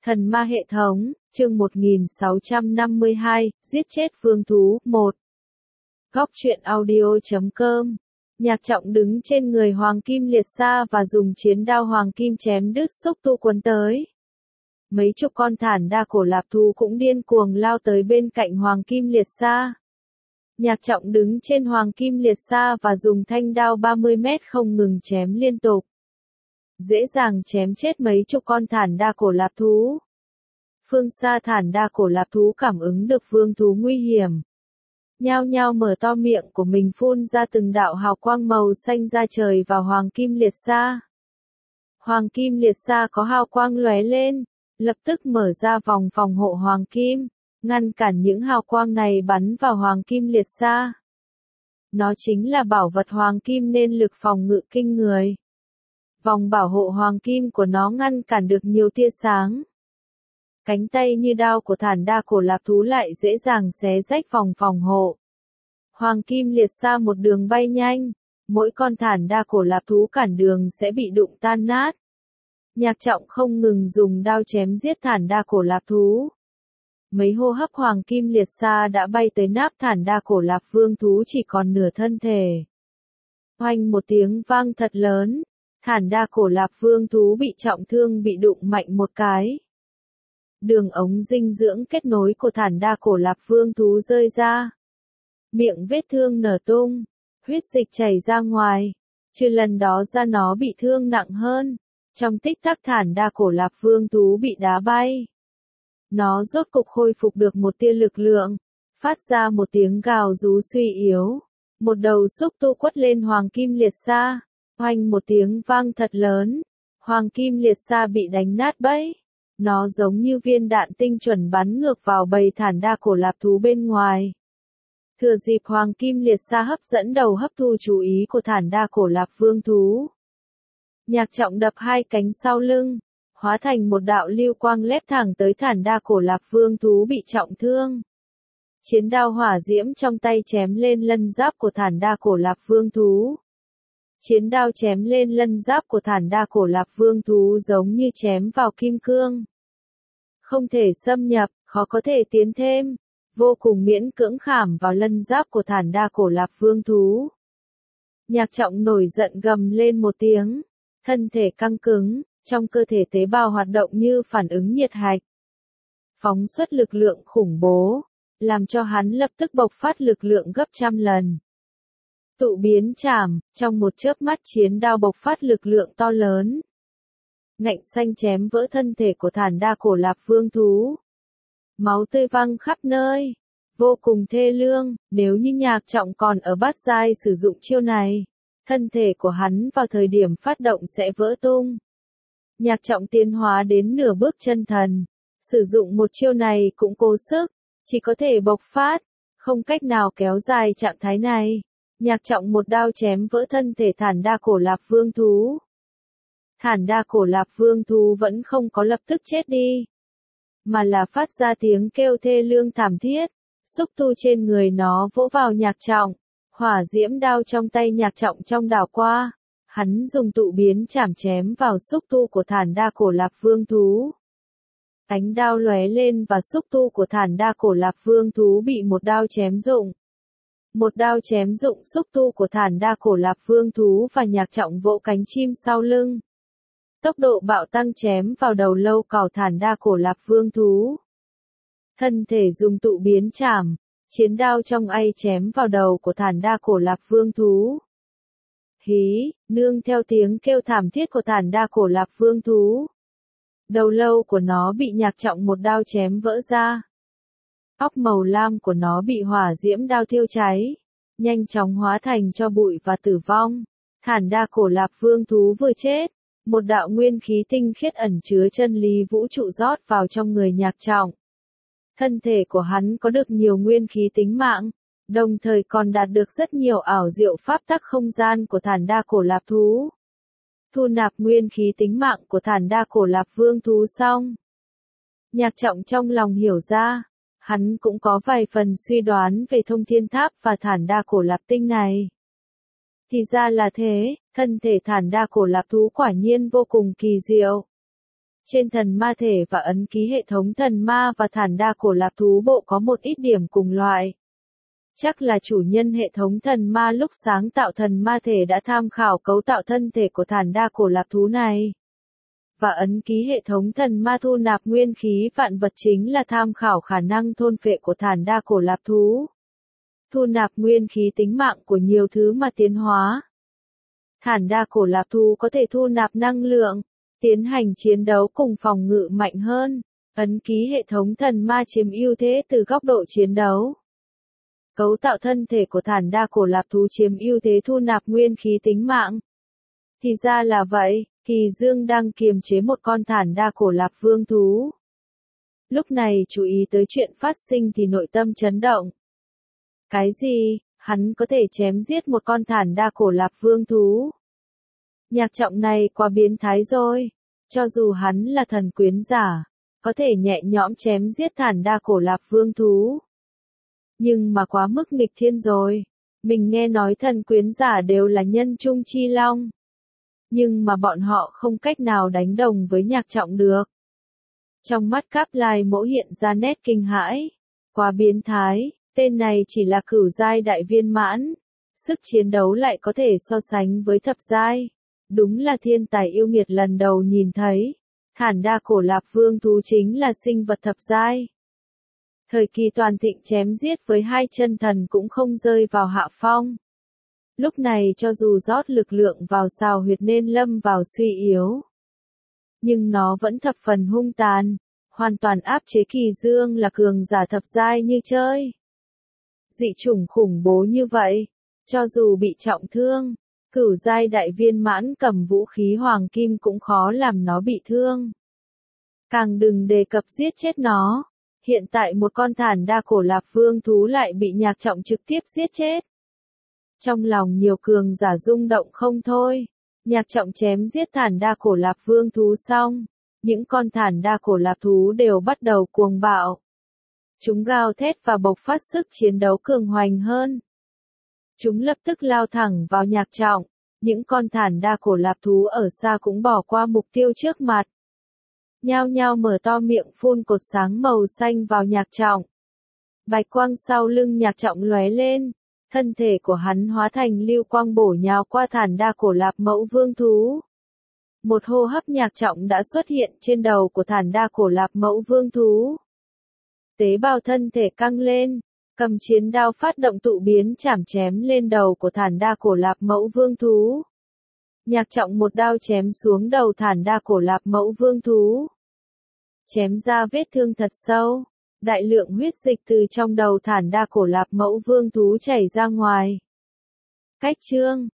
Thần ma hệ thống, chương 1652, giết chết vương thú, 1. Góc truyện audio.com. Nhạc Trọng đứng trên người Hoàng Kim Liệt Sa và dùng chiến đao Hoàng Kim chém đứt xúc tu cuốn tới. Mấy chục con thản đa cổ lạp thú cũng điên cuồng lao tới bên cạnh Hoàng Kim Liệt Sa. Nhạc Trọng đứng trên Hoàng Kim Liệt Sa và dùng thanh đao 30 mét không ngừng chém liên tục. Dễ dàng chém chết mấy chục con thản đa cổ lạp thú. Phương xa thản đa cổ lạp thú cảm ứng được vương thú nguy hiểm. Nhao nhao mở to miệng của mình phun ra từng đạo hào quang màu xanh ra trời vào Hoàng Kim Liệt Sa. Hoàng Kim Liệt Sa có hào quang lóe lên, lập tức mở ra vòng phòng hộ Hoàng Kim, ngăn cản những hào quang này bắn vào Hoàng Kim Liệt Sa. Nó chính là bảo vật Hoàng Kim nên lực phòng ngự kinh người. Vòng bảo hộ Hoàng Kim của nó ngăn cản được nhiều tia sáng. Cánh tay như đao của thản đa cổ lạp thú lại dễ dàng xé rách vòng phòng hộ. Hoàng Kim Liệt Sa một đường bay nhanh, mỗi con thản đa cổ lạp thú cản đường sẽ bị đụng tan nát. Nhạc Trọng không ngừng dùng đao chém giết thản đa cổ lạp thú. Mấy hô hấp Hoàng Kim Liệt Sa đã bay tới náp thản đa cổ lạp vương thú chỉ còn nửa thân thể. Oanh một tiếng vang thật lớn, thản đa cổ lạp vương thú bị trọng thương bị đụng mạnh một cái. Đường ống dinh dưỡng kết nối của thản đa cổ lạp vương thú rơi ra. Miệng vết thương nở tung, huyết dịch chảy ra ngoài. Trừ lần đó ra nó bị thương nặng hơn. Trong tích tắc thản đa cổ lạp vương thú bị đá bay. Nó rốt cục khôi phục được một tia lực lượng, phát ra một tiếng gào rú suy yếu. Một đầu xúc tu quất lên Hoàng Kim Liệt Sa. Oanh một tiếng vang thật lớn. Hoàng Kim Liệt Sa bị đánh nát bẫy. Nó giống như viên đạn tinh chuẩn bắn ngược vào bầy thản đa cổ lạp thú bên ngoài. Thừa dịp Hoàng Kim Liệt Sa hấp dẫn đầu hấp thu chú ý của thản đa cổ lạp vương thú. Nhạc Trọng đập hai cánh sau lưng, hóa thành một đạo lưu quang lép thẳng tới thản đa cổ lạp vương thú bị trọng thương. Chiến đao hỏa diễm trong tay chém lên lân giáp của thản đa cổ lạp vương thú. Chiến đao chém lên lân giáp của thản đa cổ lạp vương thú giống như chém vào kim cương. Không thể xâm nhập, khó có thể tiến thêm, vô cùng miễn cưỡng khảm vào lân giáp của thản đa cổ lạp vương thú. Nhạc Trọng nổi giận gầm lên một tiếng, thân thể căng cứng, trong cơ thể tế bào hoạt động như phản ứng nhiệt hạch. Phóng xuất lực lượng khủng bố, làm cho hắn lập tức bộc phát lực lượng gấp trăm lần. Tụ biến chảm, trong một chớp mắt chiến đao bộc phát lực lượng to lớn. Ngạnh xanh chém vỡ thân thể của thản đa cổ lạp vương thú. Máu tươi văng khắp nơi, vô cùng thê lương. Nếu như Nhạc Trọng còn ở bát giai sử dụng chiêu này, thân thể của hắn vào thời điểm phát động sẽ vỡ tung. Nhạc Trọng tiến hóa đến nửa bước chân thần, sử dụng một chiêu này cũng cố sức, chỉ có thể bộc phát, không cách nào kéo dài trạng thái này. Nhạc Trọng một đao chém vỡ thân thể thản đa cổ lạp vương thú. Thản đa cổ lạp vương thú vẫn không có lập tức chết đi, mà là phát ra tiếng kêu thê lương thảm thiết. Xúc tu trên người nó vỗ vào Nhạc Trọng, hỏa diễm đao trong tay Nhạc Trọng trong đảo qua. Hắn dùng tụ biến chảm chém vào xúc tu của thản đa cổ lạp vương thú. Ánh đao lóe lên và xúc tu của thản đa cổ lạp vương thú bị một đao chém rụng. Một đao chém rụng xúc tu của thản đa cổ lạp vương thú và Nhạc Trọng vỗ cánh chim sau lưng. Tốc độ bạo tăng chém vào đầu lâu cào thản đa cổ lạp vương thú. Thân thể dùng tụ biến chảm, chiến đao trong ay chém vào đầu của thản đa cổ lạp vương thú. Hí, nương theo tiếng kêu thảm thiết của thản đa cổ lạp vương thú. Đầu lâu của nó bị Nhạc Trọng một đao chém vỡ ra. Óc màu lam của nó bị hỏa diễm đao thiêu cháy, nhanh chóng hóa thành tro bụi và tử vong. Thản đa cổ lạp vương thú vừa chết, một đạo nguyên khí tinh khiết ẩn chứa chân lý vũ trụ rót vào trong người Nhạc Trọng. Thân thể của hắn có được nhiều nguyên khí tính mạng, đồng thời còn đạt được rất nhiều ảo diệu pháp tắc không gian của thản đa cổ lạp thú. Thu nạp nguyên khí tính mạng của thản đa cổ lạp vương thú xong, Nhạc Trọng trong lòng hiểu ra, hắn cũng có vài phần suy đoán về thông thiên tháp và thản đa cổ lạp tinh này. Thì ra là thế, thân thể thản đa cổ lạp thú quả nhiên vô cùng kỳ diệu. Trên thần ma thể và ấn ký hệ thống thần ma và Thản Đa Cổ Lạp thú bộ có một ít điểm cùng loại. Chắc là chủ nhân hệ thống thần ma lúc sáng tạo thần ma thể đã tham khảo cấu tạo thân thể của Thản Đa Cổ Lạp thú này. Và ấn ký hệ thống thần ma thu nạp nguyên khí vạn vật chính là tham khảo khả năng thôn phệ của Thản Đa Cổ Lạp thú. Thu nạp nguyên khí tính mạng của nhiều thứ mà tiến hóa. Thản Đa Cổ Lạp thú có thể thu nạp năng lượng, tiến hành chiến đấu cùng phòng ngự mạnh hơn. Ấn ký hệ thống thần ma chiếm ưu thế từ góc độ chiến đấu. Cấu tạo thân thể của Thản Đa Cổ Lạp thú chiếm ưu thế thu nạp nguyên khí tính mạng. Thì ra là vậy, Kỳ Dương đang kiềm chế một con Thản Đa Cổ Lạp vương thú. Lúc này chú ý tới chuyện phát sinh thì nội tâm chấn động. Cái gì? Hắn có thể chém giết một con Thản Đa Cổ Lạp vương thú? Nhạc Trọng này quá biến thái rồi. Cho dù hắn là thần quyến giả, có thể nhẹ nhõm chém giết Thản Đa Cổ Lạp vương thú. Nhưng mà quá mức nghịch thiên rồi. Mình nghe nói thần quyến giả đều là nhân trung chi long. Nhưng mà bọn họ không cách nào đánh đồng với Nhạc Trọng được. Trong mắt Cáp Lai Mỗ hiện ra nét kinh hãi. Quá biến thái, tên này chỉ là cửu giai đại viên mãn. Sức chiến đấu lại có thể so sánh với thập giai. Đúng là thiên tài yêu nghiệt lần đầu nhìn thấy. Thản Đa Cổ Lạp vương thú chính là sinh vật thập giai. Thời kỳ toàn thịnh chém giết với hai chân thần cũng không rơi vào hạ phong. Lúc này cho dù rót lực lượng vào xào huyệt nên lâm vào suy yếu. Nhưng nó vẫn thập phần hung tàn, hoàn toàn áp chế Kỳ Dương là cường giả thập giai như chơi. Dị chủng khủng bố như vậy, cho dù bị trọng thương, cửu giai đại viên mãn cầm vũ khí hoàng kim cũng khó làm nó bị thương. Càng đừng đề cập giết chết nó. Hiện tại một con Thản Đa Cổ Lạp vương thú lại bị Nhạc Trọng trực tiếp giết chết. Trong lòng nhiều cường giả rung động không thôi. Nhạc Trọng chém giết Thản Đa Cổ Lạp vương thú xong, những con Thản Đa Cổ Lạp thú đều bắt đầu cuồng bạo. Chúng gào thét và bộc phát sức chiến đấu cường hoành hơn. Chúng lập tức lao thẳng vào Nhạc Trọng. Những con Thản Đa Cổ Lạp thú ở xa cũng bỏ qua mục tiêu trước mặt. Nhao nhao mở to miệng phun cột sáng màu xanh vào Nhạc Trọng. Bạch quang sau lưng Nhạc Trọng lóe lên, thân thể của hắn hóa thành lưu quang bổ nhào qua Thản Đa Cổ Lạp mẫu vương thú. Một hô hấp Nhạc Trọng đã xuất hiện trên đầu của Thản Đa Cổ Lạp mẫu vương thú. Tế bào thân thể căng lên, cầm chiến đao phát động tụ biến chảm chém lên đầu của Thản Đa Cổ Lạp mẫu vương thú. Nhạc Trọng một đao chém xuống đầu Thản Đa Cổ Lạp mẫu vương thú. Chém ra vết thương thật sâu, đại lượng huyết dịch từ trong đầu Thản Đa Cổ Lạp mẫu vương thú chảy ra ngoài. Cách chương